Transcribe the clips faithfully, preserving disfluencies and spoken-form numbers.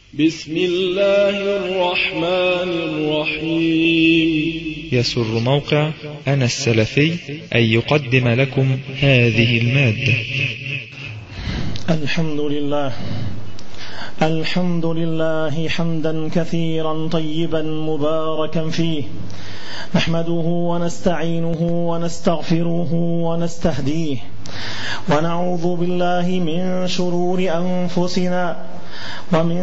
بسم الله الرحمن الرحيم. يسر موقع أنا السلفي أن يقدم لكم هذه المادة. الحمد لله الحمد لله حمدا كثيرا طيبا مباركا فيه، نحمده ونستعينه ونستغفره ونستهديه، ونعوذ بالله من شرور أنفسنا ومن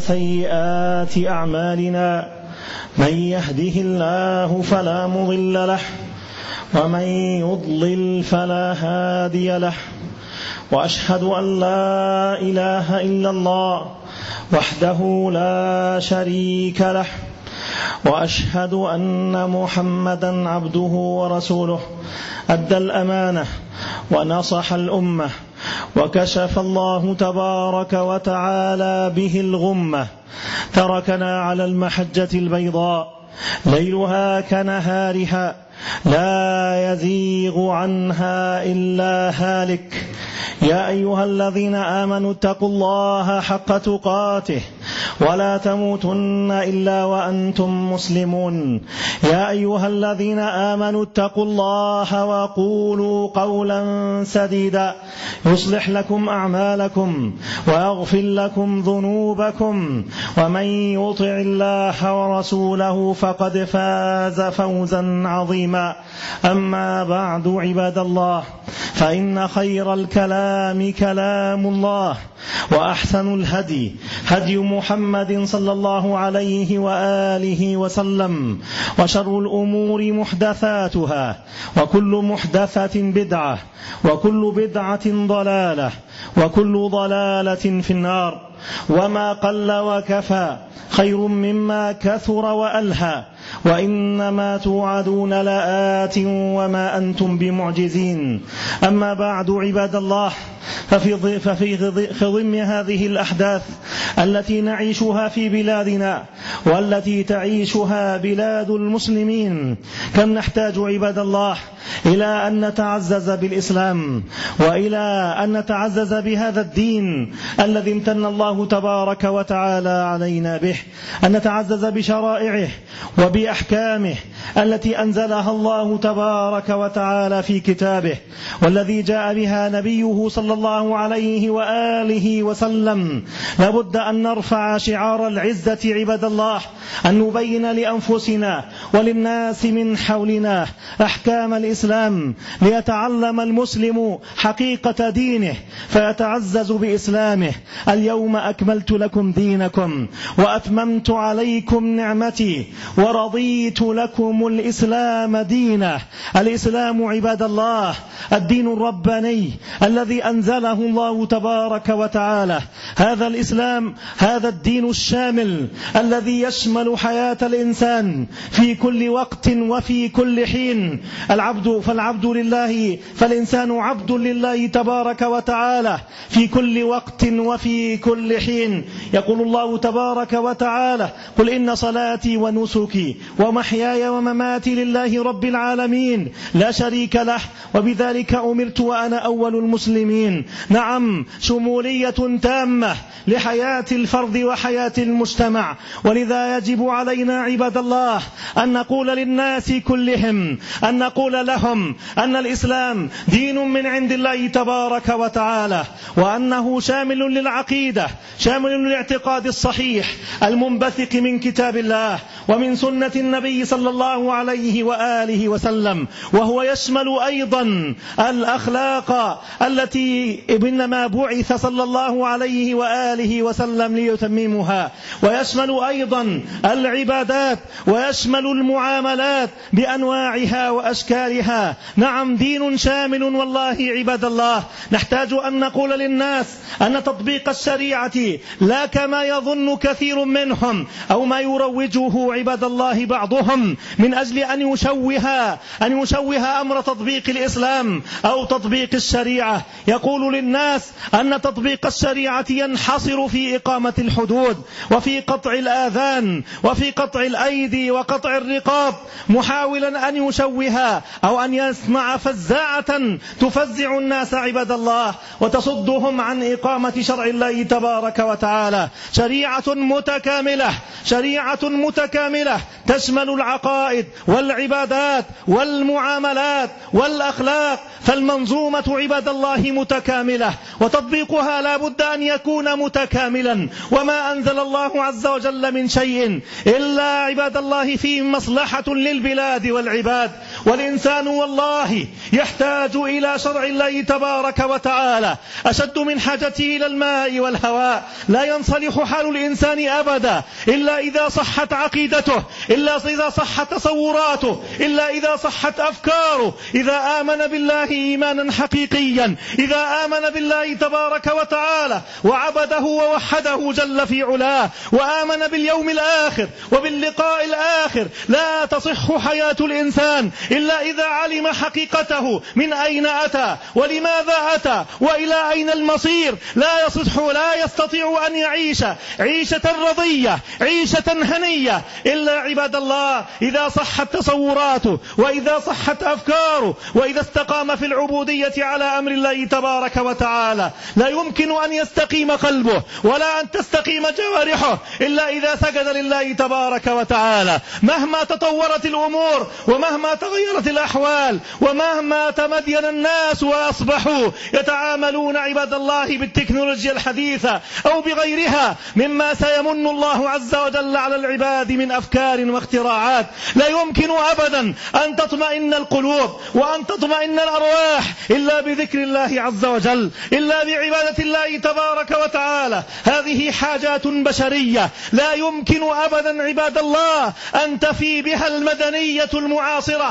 سيئات أعمالنا، من يهده الله فلا مضل له ومن يضلل فلا هادي له، وأشهد أن لا إله إلا الله وحده لا شريك له، وأشهد أن محمدا عبده ورسوله، أدى الأمانة ونصح الأمة، وكشف الله تبارك وتعالى به الغمة، تركنا على المحجة البيضاء ليلها كنهارها، لا يزيغ عنها إلا هالك. يا أيها الذين آمنوا اتقوا الله حق تقاته ولا تموتن إلا وأنتم مسلمون. يا أيها الذين آمنوا اتقوا الله وقولوا قولا سديدا يصلح لكم أعمالكم ويغفر لكم ذنوبكم، ومن يطع الله ورسوله فقد فاز فوزا عظيما. أما بعد، عباد الله، فإن خير الكلام كلام الله، وأحسن الهدي هدي محمد صلى الله عليه وآله وسلم، وشر الأمور محدثاتها، وكل محدثة بدعة، وكل بدعة ضلالة، وكل ضلالة في النار. وما قل وكفى خير مما كثر وألهى، وإنما توعدون لآت وما أنتم بمعجزين. أما بعد، عباد الله، ففي, ففي خضم هذه الأحداث التي نعيشها في بلادنا والتي تعيشها بلاد المسلمين، كم نحتاج عباد الله إلى أن نتعزز بالإسلام، وإلى أن نتعزز بهذا الدين الذي امتن الله تبارك وتعالى علينا به، أن نتعزز بشرائعه وبأحكامه التي أنزلها الله تبارك وتعالى في كتابه، والذي جاء بها نبيه صلى الله عليه وآله وسلم. لابد أن نرفع شعار العزة عباد الله، أن نبين لأنفسنا وللناس من حولنا أحكام الإسلام، ليتعلم المسلم حقيقة دينه فيتعزز بإسلامه. اليوم أكملت لكم دينكم وأتممت عليكم نعمتي ورضيت لكم الإسلام دينا. الإسلام عباد الله الدين الرباني الذي أنزله الله تبارك وتعالى، هذا الإسلام، هذا الدين الشامل الذي يشمل حياة الإنسان في كل وقت وفي كل حين. العبد فالعبد لله، فالإنسان عبد لله تبارك وتعالى في كل وقت وفي كل حين. يقول الله تبارك وتعالى: قل إن صلاتي ونسكي ومحياي ومماتي لله رب العالمين لا شريك له وبذلك أمرت وأنا أول المسلمين. نعم، شمولية تامة لحياة الفرد وحياة المجتمع، ولذا يجب علينا عباد الله أن نقول للناس كلهم، أن نقول لهم أن الإسلام دين من عند الله تبارك وتعالى، وأنه شامل للعقيدة، شامل للاعتقاد الصحيح المنبثق من كتاب الله ومن سنة النبي صلى الله عليه وآله وسلم، وهو يشمل أيضا الأخلاق التي إنما بعث صلى الله عليه وآله وسلم ليتممها، ويشمل أيضا العبادات، ويشمل المعاملات بأنواعها وأشكالها. نعم، دين شامل والله عباد الله. نحتاج أن نقول للناس أن تطبيق الشريعة لا كما يظن كثير منهم أو ما يروجه عباد الله بعضهم من أجل أن يشوه أن يشوه أمر تطبيق الإسلام أو تطبيق الشريعة. يقول للناس أن تطبيق الشريعة ينحصر في إقامة الحدود وفي قطع الآذان وفي قطع الأيدي وقطع الرقاب، محاولا أن يشوه أو أن يصنع فزاعة تفزع الناس عباد الله وتصدهم عن إقامة شرع الله تبارك وتعالى. شريعة متكاملة، شريعة متكاملة تشمل العقائد والعبادات والمعاملات والأخلاق، فالمنظومة عباد الله متكاملة، وتطبيقها لا بد أن يكون متكاملا. وما أنزل الله عز وجل من شيء إلا عباد الله فيه مصلحة للبلاد والعباد، والإنسان والله يحتاج إلى شرع الله تبارك وتعالى أشد من حاجته إلى الماء والهواء. لا ينصلح حال الإنسان أبدا إلا إذا صحت عقيدته، إلا إذا صحت تصوراته، إلا إذا صحت أفكاره، إذا آمن بالله إيمانا حقيقيا، إذا آمن بالله تبارك وتعالى وعبده ووحده جل في علاه، وآمن باليوم الآخر وباللقاء الآخر. لا تصح حياة الإنسان إلا إذا علم حقيقته، من أين أتى ولماذا أتى وإلى أين المصير. لا يصح لا يستطيع أن يعيش عيشة رضية عيشة هنية إلا عباد الله إذا صحت تصوراته وإذا صحت أفكاره وإذا استقام في العبودية على أمر الله تبارك وتعالى. لا يمكن أن يستقيم قلبه ولا أن تستقيم جوارحه إلا إذا سجد لله تبارك وتعالى. مهما تطورت الأمور ومهما تغيرت الأحوال ومهما تمدين الناس وأصبحوا يتعاملون عباد الله بالتكنولوجيا الحديثة أو بغيرها مما سيمن الله عز وجل على العباد من أفكار واختراعات، لا يمكن أبدا أن تطمئن القلوب وأن تطمئن الأرواح إلا بذكر الله عز وجل، إلا بعبادة الله تبارك وتعالى. هذه حاجات بشرية لا يمكن أبدا عباد الله أن تفي بها المدنية المعاصرة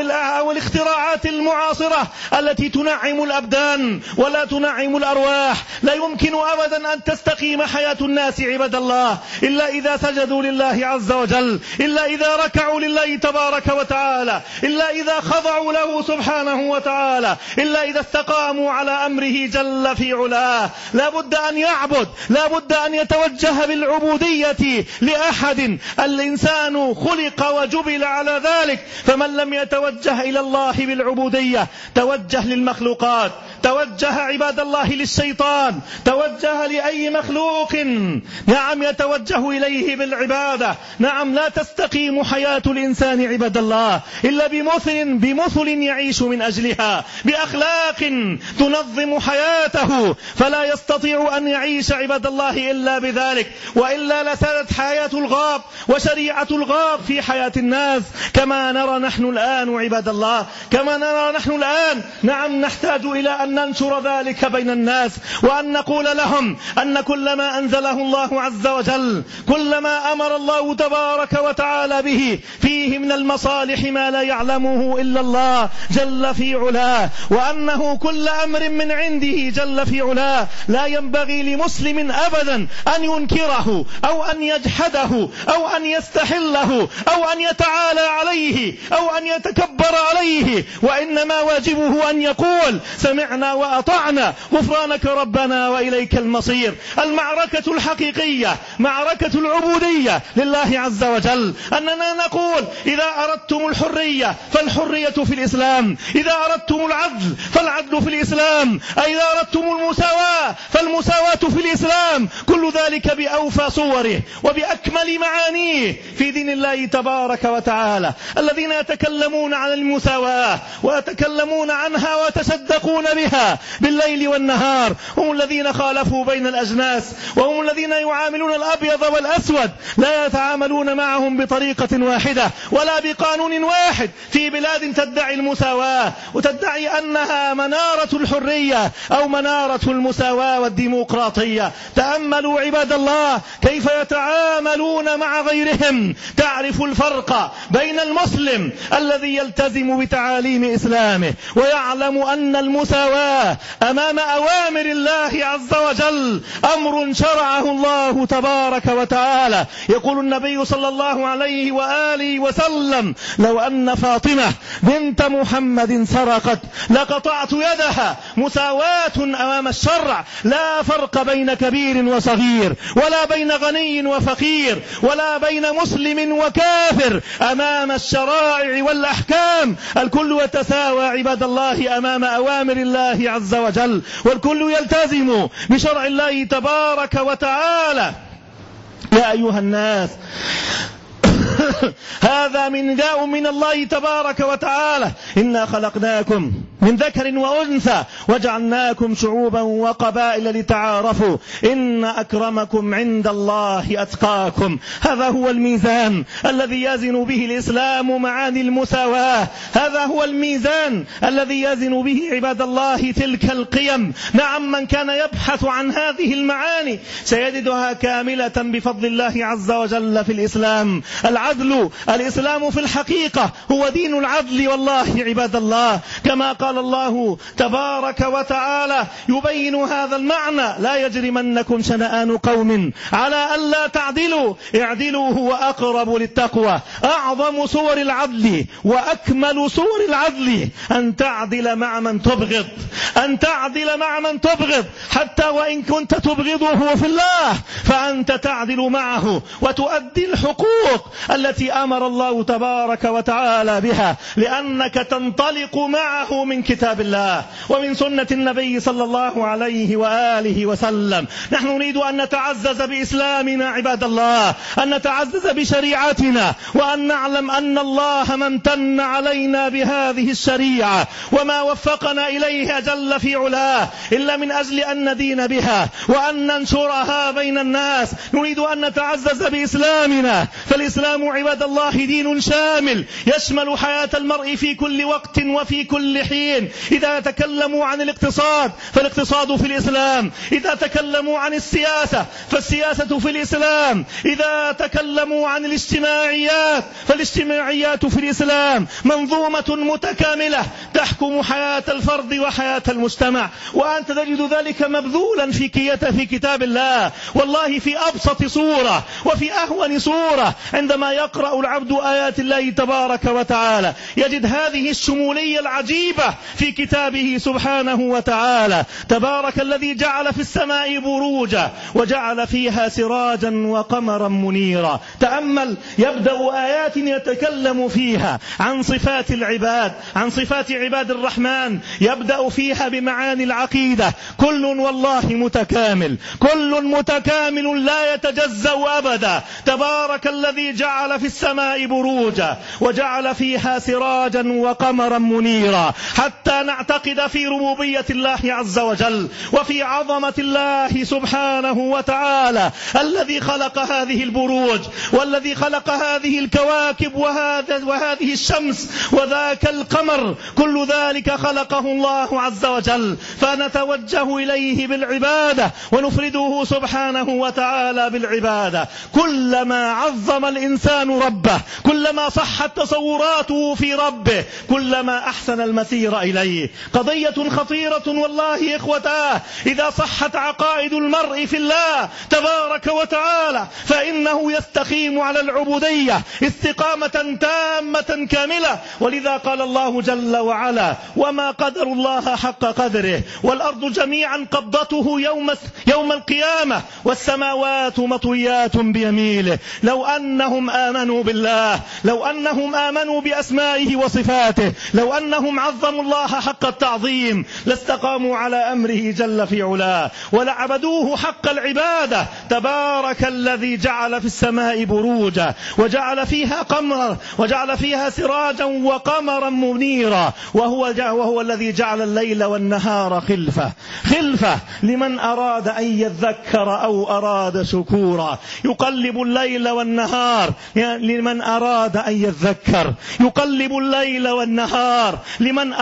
أو الاختراعات المعاصرة التي تنعم الأبدان ولا تنعم الأرواح. لا يمكن أبدا أن تستقيم حياة الناس عباد الله إلا إذا سجدوا لله عز وجل، إلا إذا ركعوا لله تبارك وتعالى، إلا إذا خضعوا له سبحانه وتعالى، إلا إذا استقاموا على أمره جل في علاه. لا بد أن يعبد، لا بد أن يتوجه بالعبودية لأحد. الإنسان خلق وجبل على ذلك، فمن لم يتوجه إلى الله بالعبودية توجه للمخلوقات، توجه عباد الله للشيطان، توجه لأي مخلوق نعم يتوجه إليه بالعبادة. نعم لا تستقيم حياة الإنسان عباد الله إلا بمثل بمثل يعيش من أجلها، بأخلاق تنظم حياته، فلا يستطيع أن يعيش عباد الله إلا بذلك، وإلا لسادت حياة الغاب وشريعة الغاب في حياة الناس كما نرى نحن الآن عباد الله، كما نرى نحن الآن. نعم نحتاج إلى أن ننشر ذلك بين الناس وأن نقول لهم أن كل ما أنزله الله عز وجل، كل ما أمر الله تبارك وتعالى به فيه من المصالح ما لا يعلمه إلا الله جل في علاه، وأنه كل أمر من عنده جل في علاه لا ينبغي لمسلم أبدا أن ينكره أو أن يجحده أو أن يستحله أو أن يتعالى عليه أو أن يتكبر عليه، وإنما واجبه أن يقول سمعنا وأطعنا غفرانك ربنا وإليك المصير. المعركة الحقيقية معركة العبودية لله عز وجل، أننا نقول إذا أردتم الحرية فالحرية في الإسلام، إذا أردتم العدل فالعدل في الإسلام، إذا أردتم المساواة فالمساواة في الإسلام. كل ذلك بأوفى صوره وبأكمل معانيه في دين الله تبارك وتعالى. الذين يتكلمون عن المساواة ويتكلمون عنها ويتصدقون بها بالليل والنهار هم الذين خالفوا بين الأجناس، وهم الذين يعاملون الأبيض والأسود، لا يتعاملون معهم بطريقة واحدة ولا بقانون واحد في بلاد تدعي المساواة وتدعي أنها منارة الحرية أو منارة المساواة والديمقراطية. تأملوا عباد الله كيف يتعاملون مع غيرهم، تعرف الفرق بين المسلم الذي يلتزم بتعاليم إسلامه ويعلم أن المساواة الله أمام أوامر الله عز وجل، أمر شرعه الله تبارك وتعالى. يقول النبي صلى الله عليه وآله وسلم: لو أن فاطمة بنت محمد سرقت لقطعت يدها، مساواة أمام الشرع، لا فرق بين كبير وصغير، ولا بين غني وفقير، ولا بين مسلم وكافر أمام الشرائع والأحكام. الكل يتساوى عباد الله أمام أوامر الله عز وجل، والكل يلتزم بشرع الله تبارك وتعالى. يا أيها الناس، هذا من نداء من الله تبارك وتعالى: إنا خلقناكم من ذكر وأنثى وجعلناكم شعوبا وقبائل لتعارفوا إن أكرمكم عند الله أتقاكم. هذا هو الميزان الذي يزن به الإسلام معاني المساواة، هذا هو الميزان الذي يزن به عباد الله تلك القيم. نعم، من كان يبحث عن هذه المعاني سيجدها كاملة بفضل الله عز وجل في الإسلام. العدل، الإسلام في الحقيقة هو دين العدل والله عباد الله، كما قال الله تبارك وتعالى يبين هذا المعنى: لا يجرمنكم شنآن قوم على ألا تعدلوا اعدلوا هو أقرب للتقوى. أعظم صور العدل وأكمل صور العدل أن تعدل مع من تبغض، أن تعدل مع من تبغض، حتى وإن كنت تبغضه في الله فأنت تعدل معه وتؤدي الحقوق التي أمر الله تبارك وتعالى بها، لأنك تنطلق معه من كتاب الله ومن سنة النبي صلى الله عليه وآله وسلم. نحن نريد أن نتعزز بإسلامنا عباد الله، أن نتعزز بشريعتنا، وأن نعلم أن الله من امتن علينا بهذه الشريعة وما وفقنا إليها جل في علاه إلا من أجل أن ندين بها وأن ننشرها بين الناس. نريد أن نتعزز بإسلامنا، فالإسلام عباد الله دين شامل يشمل حياة المرء في كل وقت وفي كل حين. إذا تكلموا عن الاقتصاد فالاقتصاد في الإسلام، إذا تكلموا عن السياسة فالسياسة في الإسلام، إذا تكلموا عن الاجتماعيات فالاجتماعيات في الإسلام. منظومة متكاملة تحكم حياة الفرد وحياة المجتمع، وأنت تجد ذلك مبذولا في في كتاب الله، والله في أبسط صورة وفي أهون صورة. عندما يقرأ العبد آيات الله تبارك وتعالى يجد هذه الشمولية العجيبة في كتابه سبحانه وتعالى. تبارك الذي جعل في السماء بروجا وجعل فيها سراجا وقمرا منيرا. تأمل، يبدأ آيات يتكلم فيها عن صفات العباد، عن صفات عباد الرحمن، يبدأ فيها بمعاني العقيدة. كل والله متكامل، كل متكامل لا يتجزأ أبدا. تبارك الذي جعل في السماء بروجا وجعل فيها سراجا وقمرا منيرا، حتى نعتقد في ربوبية الله عز وجل وفي عظمة الله سبحانه وتعالى الذي خلق هذه البروج والذي خلق هذه الكواكب وهذا وهذه الشمس وذاك القمر. كل ذلك خلقه الله عز وجل، فنتوجه إليه بالعبادة ونفرده سبحانه وتعالى بالعبادة. كلما عظم الإنسان ربه، كلما صحت تصوراته في ربه، كلما أحسن المسير إليه. قضية خطيرة والله إخوتاه، إذا صحت عقائد المرء في الله تبارك وتعالى فإنه يستقيم على العبودية استقامة تامة كاملة. ولذا قال الله جل وعلا: وما قدر الله حق قدره والأرض جميعا قبضته يوم, يوم القيامة والسماوات مطويات بيمينه. لو أنهم آمنوا بالله، لو أنهم آمنوا بأسمائه وصفاته، لو أنهم عظموا الله حق التعظيم لاستقاموا على أمره جل في علاه ولعبدوه حق العبادة. تبارك الذي جعل في السماء بروجا وجعل فيها قمرا وجعل فيها سراجا وقمرا منيرا، وهو, وهو الذي جعل الليل والنهار خلفة خلفة لمن أراد أن يذكر أو أراد شكورا. يقلب الليل والنهار لمن أراد أن يذكر، يقلب الليل والنهار لمن أراد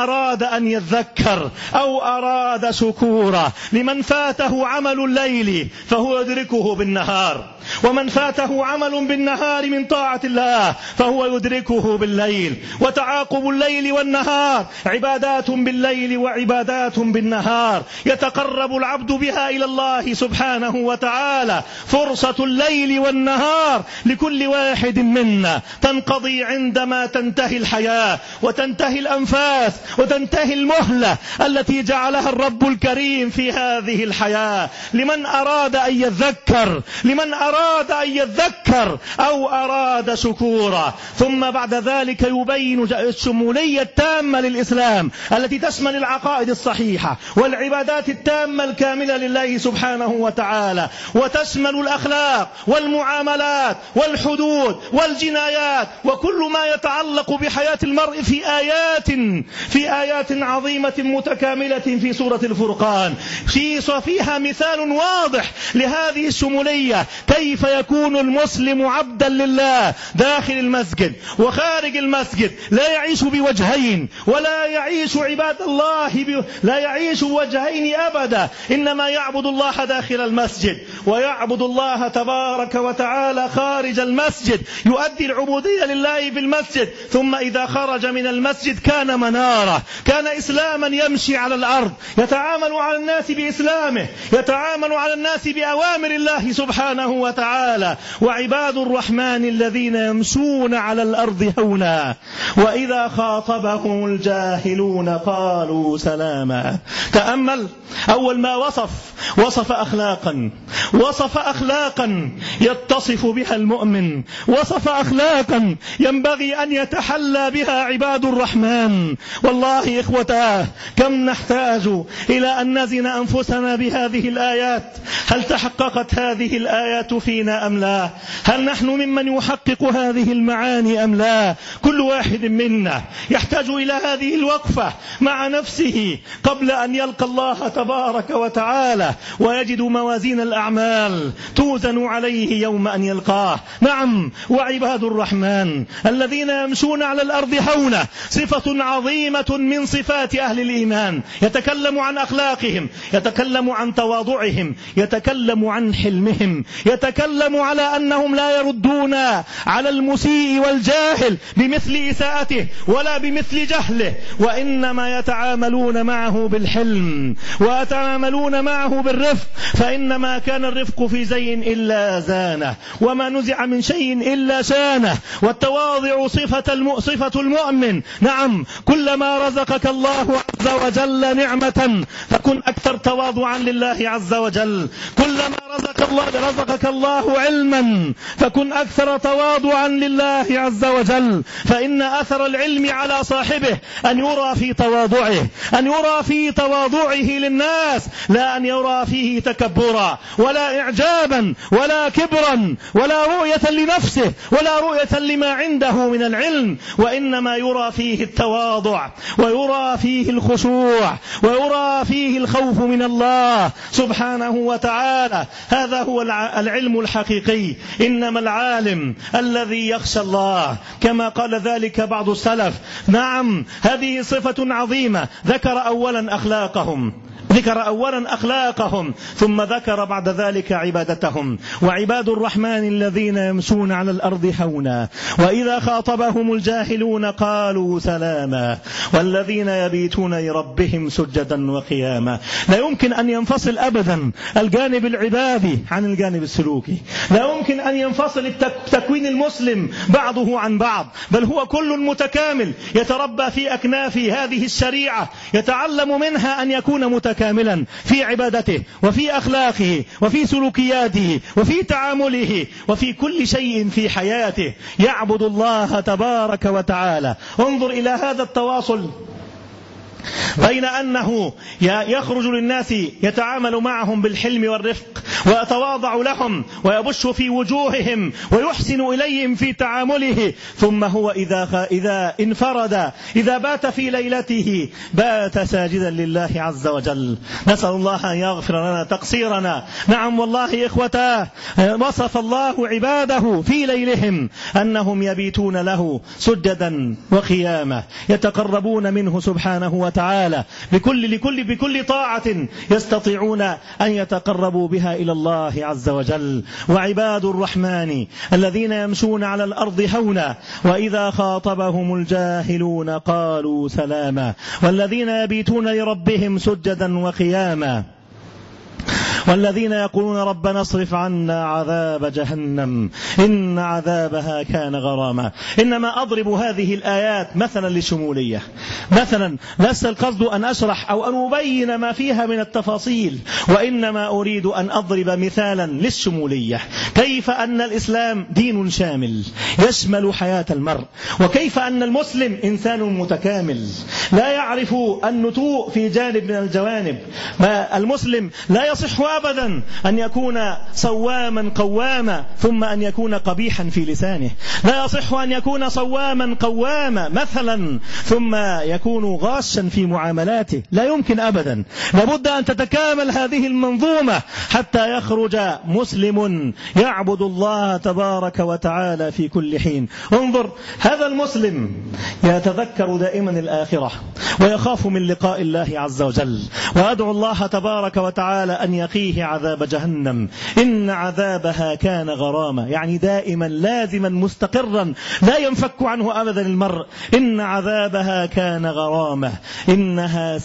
أراد أن يذكر أو أراد شكورا. لمن فاته عمل الليل فهو يدركه بالنهار، ومن فاته عمل بالنهار من طاعة الله فهو يدركه بالليل. وتعاقب الليل والنهار عبادات بالليل وعبادات بالنهار يتقرب العبد بها إلى الله سبحانه وتعالى. فرصة الليل والنهار لكل واحد منا تنقضي عندما تنتهي الحياة وتنتهي الأنفاس وتنتهي المهلة التي جعلها الرب الكريم في هذه الحياة. لمن أراد أن يذكر لمن أراد أن يذكر أو أراد شكورا. ثم بعد ذلك يبين الشمولية التامة للإسلام التي تشمل العقائد الصحيحة والعبادات التامة الكاملة لله سبحانه وتعالى، وتشمل الأخلاق والمعاملات والحدود والجنايات وكل ما يتعلق بحياة المرء في آيات في آيات عظيمة متكاملة في سورة الفرقان. فيها مثال واضح لهذه الشمولية، كيف يكون المسلم عبدا لله داخل المسجد وخارج المسجد، لا يعيش بوجهين ولا يعيش عباد الله ب... لا يعيش وجهين أبدا، إنما يعبد الله داخل المسجد ويعبد الله تبارك وتعالى خارج المسجد، يؤدي العبودية لله في المسجد، ثم إذا خرج من المسجد كان منارة، كان إسلاما يمشي على الأرض، يتعامل على الناس بإسلامه، يتعامل على الناس بأوامر الله سبحانه وتعالى. وعباد الرحمن الذين يمشون على الأرض هونا وإذا خاطبهم الجاهلون قالوا سلاما. تأمل أول ما وصف وصف أخلاقا وصف أخلاقا يتصف بها المؤمن، وصف أخلاقا ينبغي أن يتحلى بها عباد الرحمن. والله إخوتاه كم نحتاج إلى أن نزن أنفسنا بهذه الآيات. هل تحققت هذه الآيات فينا أم لا؟ هل نحن ممن يحقق هذه المعاني أم لا؟ كل واحد منا يحتاج إلى هذه الوقفة مع نفسه قبل أن يلقى الله تبارك وتعالى ويجد موازين الأعمال توزن عليه يوم أن يلقاه. نعم، وعباد الرحمن الذين يمشون على الأرض هونا صفة عظيمة من صفات أهل الإيمان. يتكلم عن أخلاقهم، يتكلم عن تواضعهم، يتكلم عن حلمهم، يتكلم على أنهم لا يردون على المسيء والجاهل بمثل إساءته ولا بمثل جهله، وإنما يتعاملون معه بالحلم ويتعاملون معه بالرفق، فإنما كان الرفق في شيء إلا زانه، وما نزع من شيء إلا شانه. والتواضع صفة الم... صفة المؤمن. نعم، كلما رزقك الله عز وجل نعمة فكن أكثر تواضعا لله عز وجل. كلما رزق الله رزقك الله علما فكن أكثر تواضعا لله عز وجل، فإن أثر العلم على صاحبه أن يرى في تواضعه، أن يرى في تواضعه للناس، لا أن يرى فيه تكبرا ولا إعجابا ولا كبرا ولا رؤية لنفسه ولا رؤية لما عنده من العلم، وإنما يرى فيه التواضع ويرى فيه الخشوع ويرى فيه الخوف من الله سبحانه وتعالى. هذا هو العلم الحقيقي. إنما العالم الذي يخشى الله، كما قال ذلك بعض السلف. نعم، هذه صفة عظيمة. ذكر أولا أخلاقهم ذكر أولا أخلاقهم ثم ذكر بعد ذلك عبادتهم. وعباد الرحمن الذين يمشون على الأرض هونا وإذا خاطبهم الجاهلون قالوا سلاما والذين يبيتون لربهم سجدا وقياما. لا يمكن أن ينفصل أبدا الجانب العبادي عن الجانب السلوكي، لا يمكن أن ينفصل تكوين المسلم بعضه عن بعض، بل هو كل متكامل يتربى في أكناف هذه الشريعة، يتعلم منها أن يكون متكاملا كاملا في عبادته وفي أخلاقه وفي سلوكياته وفي تعامله وفي كل شيء في حياته، يعبد الله تبارك وتعالى. انظر إلى هذا التواصل بين أنه يخرج للناس يتعامل معهم بالحلم والرفق ويتواضع لهم ويبش في وجوههم ويحسن إليهم في تعامله، ثم هو إذا, إذا انفرد إذا بات في ليلته بات ساجدا لله عز وجل. نسأل الله أن يغفر لنا تقصيرنا. نعم والله إخوتاه، وصف الله عباده في ليلهم أنهم يبيتون له سجدا وقياما، يتقربون منه سبحانه وتعالى بكل لكل بكل طاعة يستطيعون أن يتقربوا بها إلى الله عز وجل. وعباد الرحمن الذين يمشون على الأرض هونا وإذا خاطبهم الجاهلون قالوا سلاما، والذين يبيتون لربهم سجدا وقياما، والذين يقولون ربنا اصرف عنا عذاب جهنم إن عذابها كان غراما. إنما أضرب هذه الآيات مثلا لشمولية، مثلا ليس القصد أن أشرح أو أن أبين ما فيها من التفاصيل، وإنما أريد أن أضرب مثالا للشمولية، كيف أن الإسلام دين شامل يشمل حياة المرء، وكيف أن المسلم إنسان متكامل لا يعرف النتوء في جانب من الجوانب. المسلم لا يصح أبدا أن يكون صواما قواما ثم أن يكون قبيحا في لسانه، لا يصح أن يكون صواما قواما مثلا ثم يكون غاشا في معاملاته، لا يمكن أبدا. لابد أن تتكامل هذه المنظومة حتى يخرج مسلم يعبد الله تبارك وتعالى في كل حين. انظر، هذا المسلم يتذكر دائما الآخرة ويخاف من لقاء الله عز وجل، وأدعو الله تبارك وتعالى أن يقيه عذاب جهنم إن عذابها كان غراما، يعني دائما لازما مستقرا لا ينفك عنه أبدا المرء. إن عذابها كان غراما إنها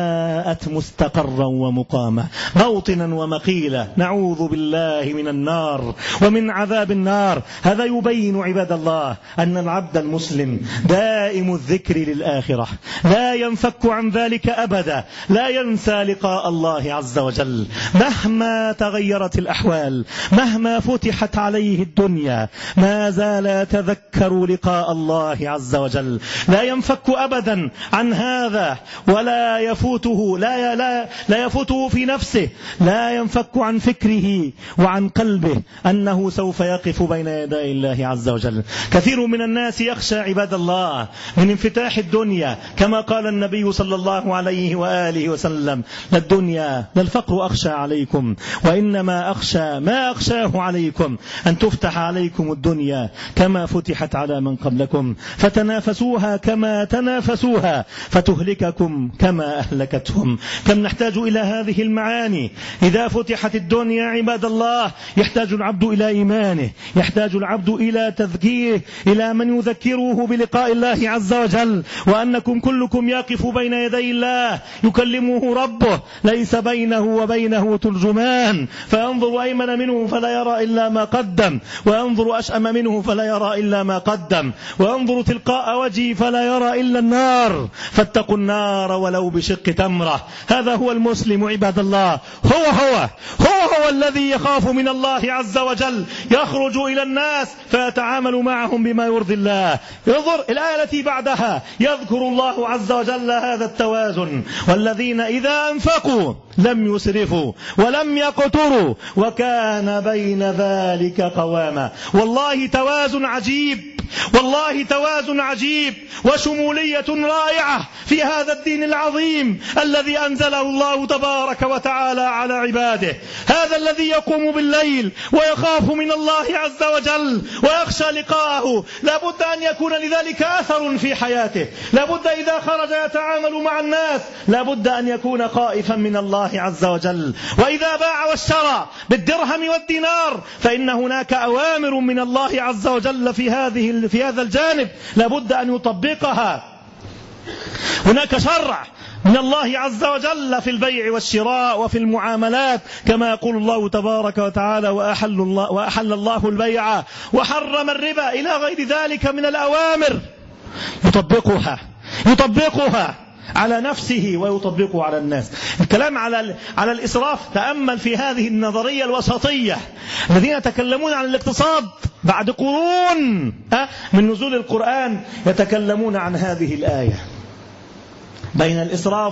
ساءت مستقرا ومقاما، موطنا ومقيلا. نعوذ بالله من النار ومن عذاب النار. هذا يبين عباد الله أن العبد المسلم دائم الذكر للآخرة، لا ينفك عن ذلك أبدا، لا ينسى لقاء الله عز وجل مهما تغيرت الأحوال، مهما فتحت عليه الدنيا، ما زال يتذكر لقاء الله عز وجل، لا ينفك أبدا عن هذا ولا يفوته لا, لا, لا يفوته في نفسه، لا ينفك عن فكره وعن قلبه أنه سوف يقف بين يدي الله عز وجل. كثير من الناس يخشى عباد الله من انفتاح الدنيا، كما قال النبي صلى الله عليه وآله وسلم: للدنيا للفقر أخشى عليكم، وإنما أخشى ما أخشاه عليكم أن تفتح عليكم الدنيا كما فتحت على من قبلكم، فتنافسوها كما تنافسوها، فتهلككم كما أهلكتهم. كم نحتاج إلى هذه المعاني. إذا فتحت الدنيا عباد الله يحتاج العبد إلى إيمانه، يحتاج العبد إلى تذكيره، إلى من يذكره بلقاء الله عز وجل، وأنكم كلكم يقف بين يدي الله يكلمه ربه، ليس بينه وبينه ترجمان، فينظر أيمن منه فلا يرى إلا ما قدم، وينظر أشأم منه فلا يرى إلا ما قدم، وينظر تلقاء وجهه فلا يرى إلا النار، فاتقوا النار ولو بشق تمرة. هذا هو المسلم عباد الله، هو هو هو هو الذي يخاف من الله عز وجل، يخرج إلى الناس فيتعامل معهم بما يرضي الله. انظر الآية التي بعدها، يذكر الله عز وجل هذا التوازن: والذين إذا أنفقوا لم يسرفوا ولم يقتروا وكان بين ذلك قواما. والله توازن عجيب، والله توازن عجيب وشمولية رائعة في هذا الدين العظيم الذي أنزله الله تبارك وتعالى على عباده. هذا الذي يقوم بالليل ويخاف من الله عز وجل ويخشى لقاءه، لابد أن يكون لذلك أثر في حياته، لابد إذا خرج يتعامل مع الناس لابد أن يكون خائفا من الله عز وجل. وإذا باع واشترى بالدرهم والدينار فإن هناك أوامر من الله عز وجل في هذه في هذا الجانب لابد أن يطبقها. هناك شرع من الله عز وجل في البيع والشراء وفي المعاملات، كما يقول الله تبارك وتعالى: وأحل الله, وأحل الله البيع وحرم الربا، إلى غير ذلك من الأوامر. يطبقها يطبقها على نفسه ويطبقه على الناس. الكلام على على الإسراف، تأمل في هذه النظرية الوسطية الذين يتكلمون عن الاقتصاد بعد قرون من نزول القرآن، يتكلمون عن هذه الآية. بين الإسراف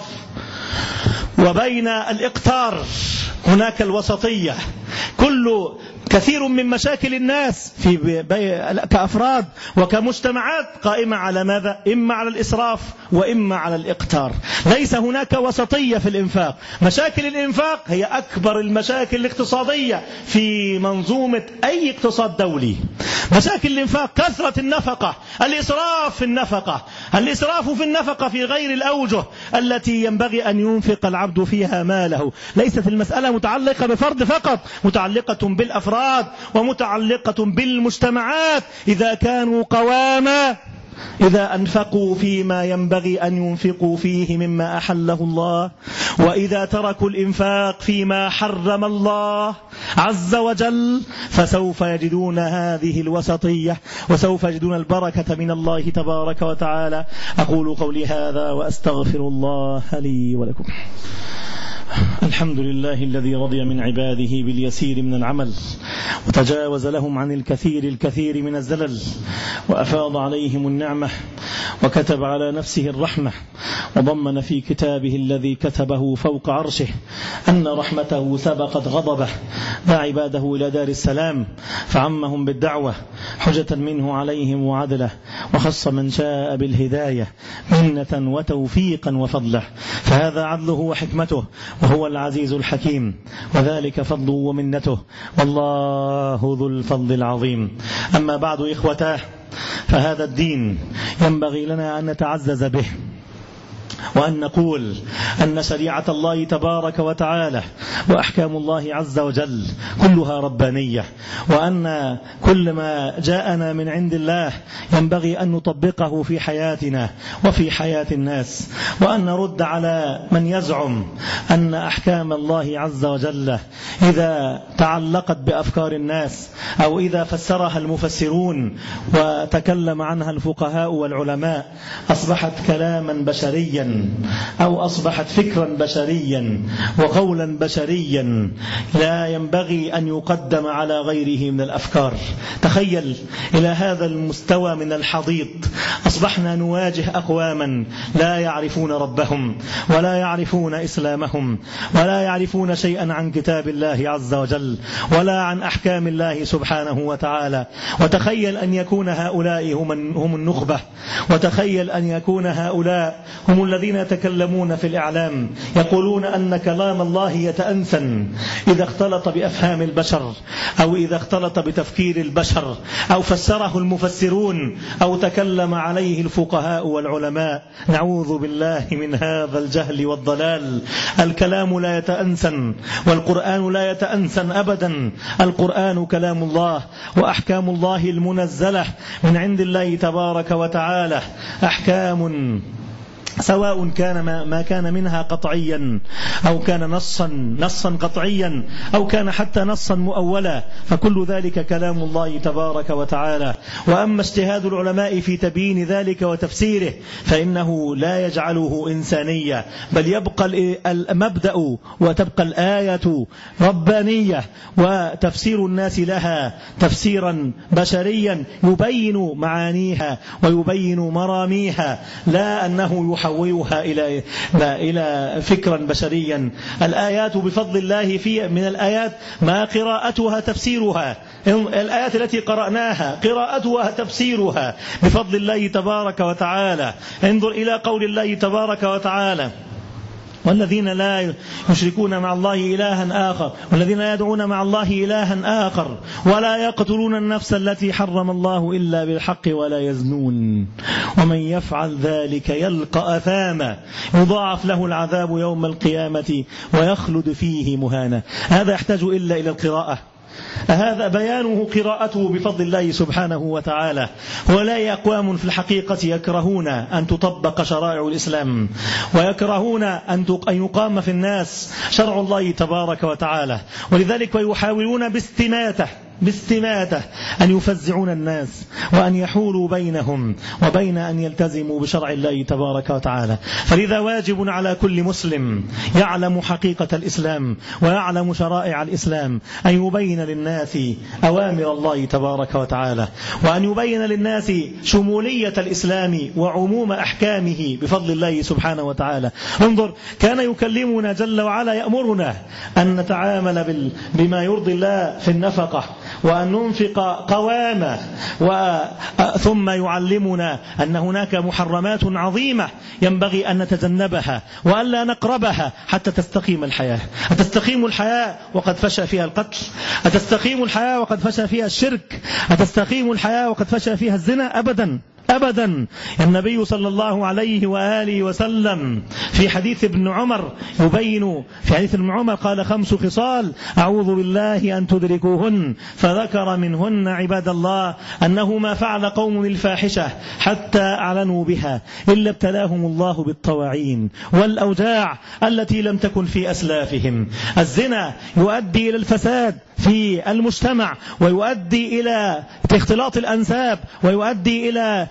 وبين الإقتار هناك الوسطية. كل كثير من مشاكل الناس في كأفراد وكمجتمعات قائمة على ماذا؟ إما على الإسراف وإما على الإقتار. ليس هناك وسطية في الإنفاق. مشاكل الإنفاق هي أكبر المشاكل الاقتصادية في منظومة أي اقتصاد دولي. مشاكل الإنفاق كثرة النفقة، الإسراف في النفقة، الإسراف في النفقة في غير الأوجه التي ينبغي أن ينفق العبد فيها ماله. ليست المسألة متعلقة بفرد فقط، متعلقة بالأفراد ومتعلقة بالمجتمعات. إذا كانوا قواما، إذا أنفقوا فيما ينبغي أن ينفقوا فيه مما أحله الله، وإذا تركوا الإنفاق فيما حرم الله عز وجل، فسوف يجدون هذه الوسطية وسوف يجدون البركة من الله تبارك وتعالى. أقول قولي هذا وأستغفر الله لي ولكم. الحمد لله الذي رضي من عباده باليسير من العمل، وتجاوز لهم عن الكثير الكثير من الزلل، وأفاض عليهم النعمة، وكتب على نفسه الرحمة، وضمن في كتابه الذي كتبه فوق عرشه أن رحمته سبقت غضبه، دعا عباده إلى دار السلام فعمهم بالدعوة حجة منه عليهم وعدله، وخص من شاء بالهداية منة وتوفيقا وفضله، فهذا عدله وحكمته، وهو العزيز الحكيم، وذلك فضله ومنته، والله ذو الفضل العظيم. أما بعد إخوتاه، فهذا الدين ينبغي لنا أن نتعزز به، وأن نقول أن شريعة الله تبارك وتعالى وأحكام الله عز وجل كلها ربانية، وأن كل ما جاءنا من عند الله ينبغي أن نطبقه في حياتنا وفي حياة الناس، وأن نرد على من يزعم أن أحكام الله عز وجل إذا تعلقت بأفكار الناس أو إذا فسرها المفسرون وتكلم عنها الفقهاء والعلماء أصبحت كلاما بشريا أو أصبحت فكرا بشريا وقولا بشريا لا ينبغي أن يقدم على غيره من الأفكار. تخيل إلى هذا المستوى من الحضيض أصبحنا نواجه أقواما لا يعرفون ربهم ولا يعرفون إسلامهم ولا يعرفون شيئا عن كتاب الله عز وجل ولا عن أحكام الله سبحانه وتعالى. وتخيل أن يكون هؤلاء هم النخبة، وتخيل أن يكون هؤلاء هم الذين يتكلمون في الإعلام يقولون أن كلام الله يتأنثن إذا اختلط بأفهام البشر أو إذا اختلط بتفكير البشر أو فسره المفسرون أو تكلم عليه الفقهاء والعلماء. نعوذ بالله من هذا الجهل والضلال. الكلام لا يتأنثن والقرآن لا يتأنثن أبدا. القرآن كلام الله وأحكام الله المنزلة من عند الله تبارك وتعالى، أحكام سواء كان ما, ما كان منها قطعيا أو كان نصا نصا قطعيا أو كان حتى نصا مؤولا، فكل ذلك كلام الله تبارك وتعالى. وأما اجتهاد العلماء في تبيين ذلك وتفسيره فإنه لا يجعله إنسانية، بل يبقى المبدأ وتبقى الآية ربانية، وتفسير الناس لها تفسيرا بشريا يبين معانيها ويبين مراميها، لا أنه يحولها إلى إلى فكرا بشريا. الآيات بفضل الله في من الآيات ما قراءتها تفسيرها، الآيات التي قرأناها قراءتها تفسيرها بفضل الله تبارك وتعالى. انظر إلى قول الله تبارك وتعالى: والذين لا يشركون مع الله إلها آخر والذين يدعون مع الله إلها آخر ولا يقتلون النفس التي حرم الله إلا بالحق ولا يزنون ومن يفعل ذلك يلقى أثاما يضاعف له العذاب يوم القيامة ويخلد فيه مهانا. هذا يحتاج إلا إلى القراءة، هذا بيانه قراءته بفضل الله سبحانه وتعالى. ولا أقوام في الحقيقة يكرهون أن تطبق شرائع الإسلام ويكرهون أن يقام في الناس شرع الله تبارك وتعالى، ولذلك يحاولون باستماتة باستماتة أن يفزعون الناس وأن يحولوا بينهم وبين أن يلتزموا بشرع الله تبارك وتعالى. فلذا واجب على كل مسلم يعلم حقيقة الإسلام ويعلم شرائع الإسلام أن يبين للناس أوامر الله تبارك وتعالى، وأن يبين للناس شمولية الإسلام وعموم أحكامه بفضل الله سبحانه وتعالى. انظر، كان يكلمنا جل وعلا يأمرنا أن نتعامل بما يرضي الله في النفقة وأن ننفق قوامة، ثم يعلمنا أن هناك محرمات عظيمة ينبغي أن نتجنبها وأن لا نقربها حتى تستقيم الحياة. أتستقيم الحياة وقد فشى فيها القتل؟ أتستقيم الحياة وقد فشى فيها الشرك؟ أتستقيم الحياة وقد فشى فيها الزنا؟ أبدا أبدا. النبي صلى الله عليه وآله وسلم في حديث ابن عمر يبين، في حديث ابن عمر قال: خمس خصال أعوذ بالله أن تدركوهن، فذكر منهن عباد الله أنه ما فعل قوم الفاحشة حتى أعلنوا بها إلا ابتلاهم الله بالطواعين والأوجاع التي لم تكن في أسلافهم. الزنا يؤدي إلى الفساد في المجتمع، ويؤدي إلى اختلاط الأنساب، ويؤدي إلى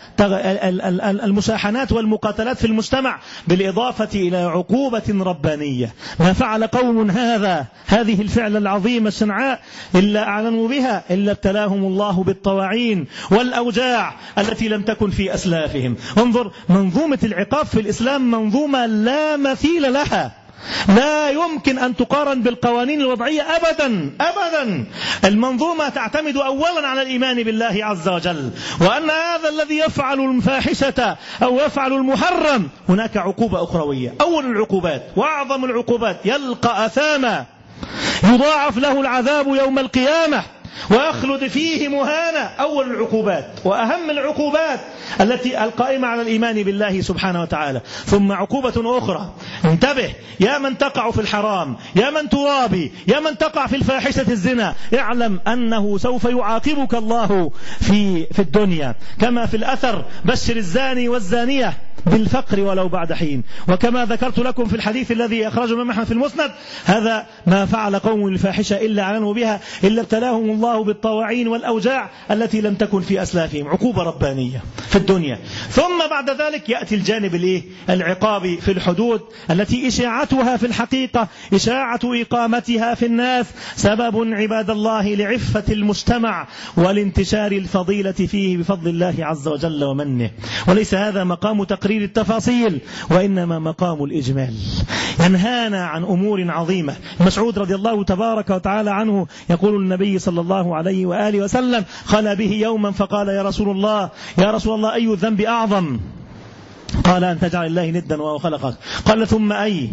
المشاحنات والمقاتلات في المجتمع، بالإضافة إلى عقوبة ربانية. ما فعل قوم هذا هذه الفعل العظيمة الشنعاء إلا أعلنوا بها إلا ابتلاهم الله بالطواعين والأوجاع التي لم تكن في أسلافهم. انظر، منظومة العقاب في الإسلام منظومة لا مثيل لها، لا يمكن أن تقارن بالقوانين الوضعية أبدا أبدا. المنظومة تعتمد أولا على الإيمان بالله عز وجل، وأن هذا الذي يفعل الفاحشة أو يفعل المحرم هناك عقوبة أخروية. أول العقوبات وأعظم العقوبات يلقى أثاما، يضاعف له العذاب يوم القيامة ويخلد فيه مهانا. أول العقوبات وأهم العقوبات التي القائمة على الإيمان بالله سبحانه وتعالى. ثم عقوبة أخرى، انتبه يا من تقع في الحرام، يا من ترابي، يا من تقع في الفاحشة الزنا، اعلم أنه سوف يعاقبك الله في في الدنيا، كما في الأثر: بشر الزاني والزانية بالفقر ولو بعد حين. وكما ذكرت لكم في الحديث الذي أخرجه الإمام أحمد في المسند: هذا ما فعل قوم الفاحشة إلا أعلنوا بها إلا ابتلاهم الله بالطواعين والأوجاع التي لم تكن في أسلافهم. عقوبة ربانية في الدنيا. ثم بعد ذلك يأتي الجانب الايه العقابي في الحدود، التي إشاعتها في الحقيقة إشاعة إقامتها في الناس سبب عباد الله لعفة المجتمع والانتشار الفضيلة فيه بفضل الله عز وجل ومنه. وليس هذا مقام تقرير التفاصيل، وإنما مقام الإجمال. ينهانا عن أمور عظيمة. مسعود رضي الله تبارك وتعالى عنه يقول: النبي صلى الله عليه وآله وسلم خلى به يوما فقال: يا رسول الله يا رسول الله أي الذنب أعظم؟ قال: أن تجعل الله ندا وهو خلقك. قال: ثم أي؟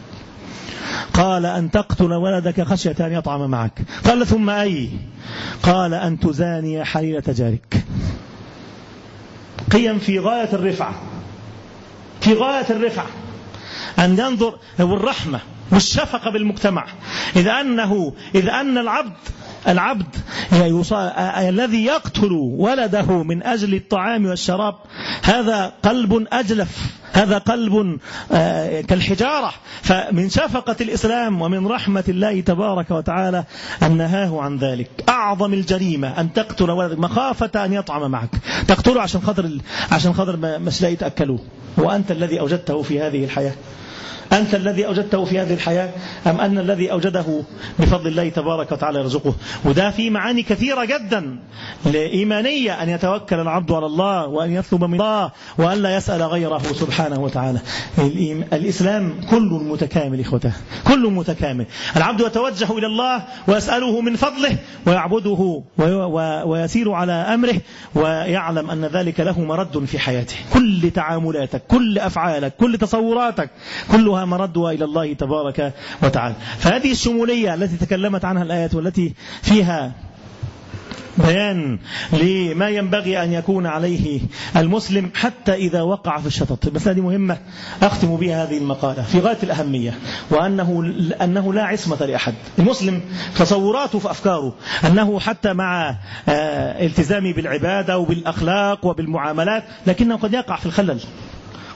قال: أن تقتل ولدك خشية أن يطعم معك. قال: ثم أي؟ قال: أن تزاني حليلة جارك. قيم في غاية الرفعة، في غاية الرفعة، أن ينظر والرحمة والشفقة بالمجتمع. إذا أنه إذا أن العبد العبد الذي يقتل ولده من أجل الطعام والشراب، هذا قلب أجلف، هذا قلب كالحجارة. فمن شفقة الإسلام ومن رحمة الله تبارك وتعالى أن نهاه عن ذلك. أعظم الجريمة أن تقتل ولدك مخافة أن يطعم معك، تقتله عشان خاطر عشان خاطر مش لاقي تأكلوه، وأنت الذي أوجدته في هذه الحياة. أنت الذي أوجدته في هذه الحياة أم أن الذي أوجده بفضل الله تبارك وتعالى يرزقه؟ وده في معاني كثيرة جدا لإيمانية، أن يتوكل العبد على الله وأن يطلب من الله وأن لا يسأل غيره سبحانه وتعالى. الإسلام كل متكامل إخوته، كل متكامل. العبد يتوجه إلى الله ويسأله من فضله ويعبده ويسير على أمره، ويعلم أن ذلك له مرد في حياته. كل تعاملاتك، كل أفعالك، كل تصوراتك، كلها مردها إلى الله تبارك وتعالى. فهذه الشمولية التي تكلمت عنها الآيات والتي فيها بيان لما ينبغي أن يكون عليه المسلم حتى إذا وقع في الشطط. بس هذه مهمة أختم بها هذه المقالة في غاية الأهمية، وأنه أنه لا عصمة لأحد. المسلم تصوراته في أفكاره أنه حتى مع التزامه بالعبادة وبالأخلاق وبالمعاملات، لكنه قد يقع في الخلل،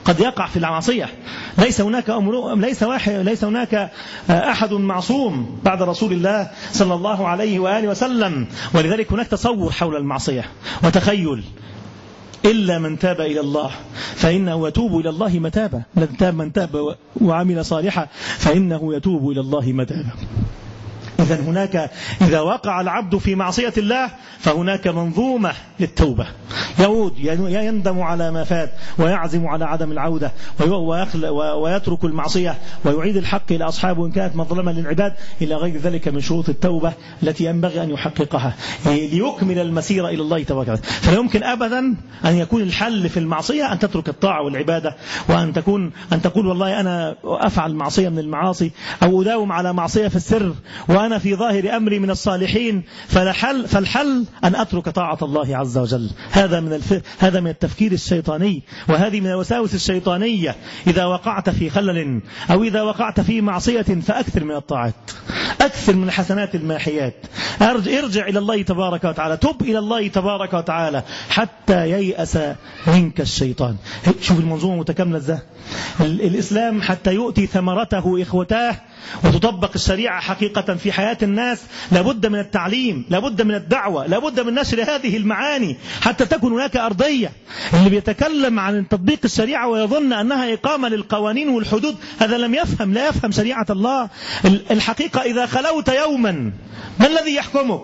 قد يقع في المعصية. ليس هناك أمر ليس واحد ليس هناك أحد معصوم بعد رسول الله صلى الله عليه وآله وسلم، ولذلك هناك تصور حول المعصية وتخيل. إلا من تاب إلى الله فإنه يتوب إلى الله متابا، من تاب من تاب وعمل صالحا فإنه يتوب إلى الله متابا. إذن هناك إذا وقع العبد في معصية الله فهناك منظومة للتوبة، يعود يندم على ما فات ويعزم على عدم العودة ويترك المعصية ويعيد الحق إلى أصحابه إن كانت مظلمة للعباد، إلى غير ذلك من شروط التوبة التي ينبغي أن يحققها ليكمل المسيرة إلى الله تبارك وتعالى. فلا يمكن أبدا أن يكون الحل في المعصية أن تترك الطاعة والعبادة، وأن تكون أن تقول والله أنا أفعل معصية من المعاصي أو أداوم على معصية في السر وأنا في ظاهر أمري من الصالحين، فالحل, فالحل أن أترك طاعة الله عز وجل. هذا من الف... هذا من التفكير الشيطاني، وهذه من الوساوس الشيطانية. إذا وقعت في خلل أو إذا وقعت في معصية فأكثر من الطاعات، أكثر من الحسنات الماحيات، ارجع إلى الله تبارك وتعالى، تب إلى الله تبارك وتعالى حتى ييأس منك الشيطان. شوف المنظومة متكاملة ازاي. الإسلام حتى يؤتي ثمرته إخوتاه وتطبق الشريعة حقيقة في حياة الناس لابد من التعليم، لابد من الدعوة، لابد من نشر هذه المعاني حتى تكون هناك أرضية. اللي بيتكلم عن تطبيق الشريعة ويظن أنها إقامة للقوانين والحدود هذا لم يفهم، لا يفهم شريعة الله. الحقيقة إذا خلوت يوما ما الذي يحكمك؟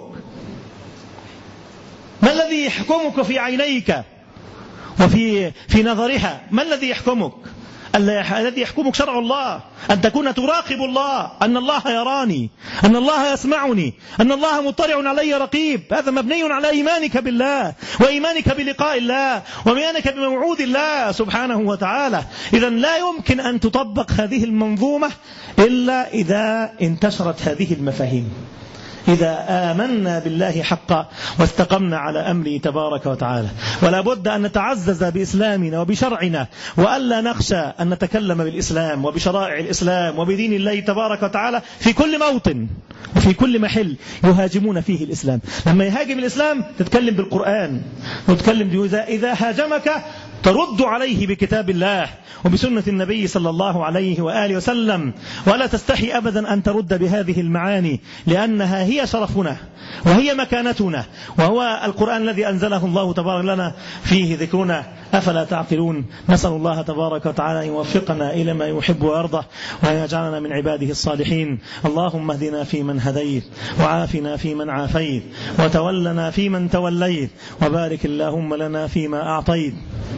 ما الذي يحكمك في عينيك وفي في نظرها؟ ما الذي يحكمك؟ الذي يحكمك شرع الله، أن تكون تراقب الله، أن الله يراني، أن الله يسمعني، أن الله مطلع علي رقيب. هذا مبني على إيمانك بالله وإيمانك بلقاء الله وإيمانك بموعود الله سبحانه وتعالى. إذن لا يمكن أن تطبق هذه المنظومة إلا إذا انتشرت هذه المفاهيم، إذا آمنا بالله حقا واستقمنا على أمره تبارك وتعالى. ولا بد أن نتعزز بإسلامنا وبشرعنا، وألا نخشى أن نتكلم بالإسلام وبشرائع الإسلام وبدين الله تبارك وتعالى في كل موطن وفي كل محل يهاجمون فيه الإسلام. لما يهاجم الإسلام تتكلم بالقرآن وتتكلم، إذا هاجمك ترد عليه بكتاب الله وبسنة النبي صلى الله عليه وآله وسلم، ولا تستحي أبدا أن ترد بهذه المعاني، لأنها هي شرفنا وهي مكانتنا، وهو القرآن الذي أنزله الله تبارك لنا فيه ذكرنا. أفلا تعقلون؟ نسأل الله تبارك وتعالى أن يوفقنا إلى ما يحب ويرضى وأن يجعلنا من عباده الصالحين. اللهم اهدنا فيمن هديت، وعافنا فيمن عافيت، وتولنا فيمن توليت، وبارك اللهم لنا فيما أعطيت،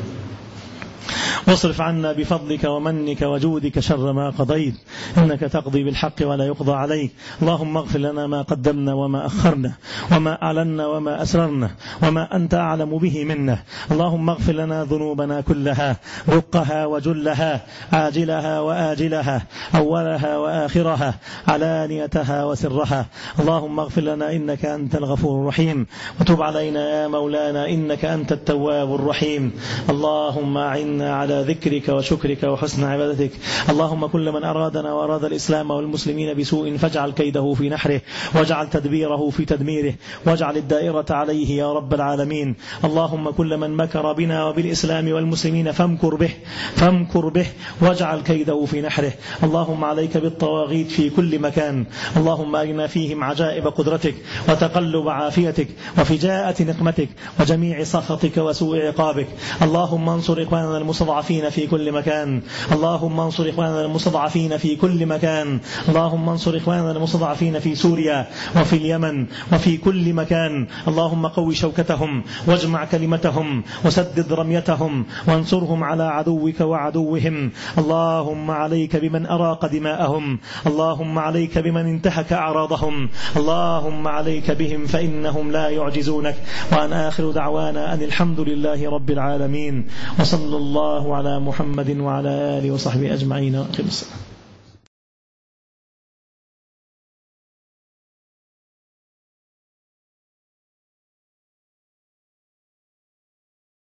واصرف عنا بفضلك ومنك وجودك شر ما قضيت، إنك تقضي بالحق ولا يقضى عليك. اللهم اغفر لنا ما قدمنا وما أخرنا وما أعلنا وما أسررنا وما أنت أعلم به منا. اللهم اغفر لنا ذنوبنا كلها، رقها وجلها، عاجلها وآجلها، أولها وآخرها، علانيتها وسرها. اللهم اغفر لنا إنك أنت الغفور الرحيم، وتب علينا يا مولانا إنك أنت التواب الرحيم. اللهم أعنا على ذكرك وشكرك وحسن عبادتك. اللهم كل من أرادنا وأراد الإسلام والمسلمين بسوء فاجعل كيده في نحره، واجعل تدبيره في تدميره، واجعل الدائرة عليه يا رب العالمين. اللهم كل من مكر بنا وبالإسلام والمسلمين فامكر به فامكر به واجعل كيده في نحره. اللهم عليك بالطواغيت في كل مكان. اللهم أرنا فيهم عجائب قدرتك وتقلب عافيتك وفجاءة نقمتك وجميع سخطك وسوء عقابك. اللهم انصر إخواننا المستضعفين في كل مكان. اللهم انصر إخواننا المستضعفين في كل مكان. اللهم انصر إخواننا المستضعفين في سوريا وفي اليمن وفي كل مكان. اللهم قوي شوكتهم واجمع كلمتهم وسدد رميتهم وانصرهم على عدوك وعدوهم. اللهم عليك بمن أراق دماءهم. اللهم عليك بمن انتهك أعراضهم. اللهم عليك بهم فإنهم لا يعجزونك. وأن آخر دعوانا أن الحمد لله رب العالمين، وصلى الله على محمد وعلى آله وصحبه أجمعين.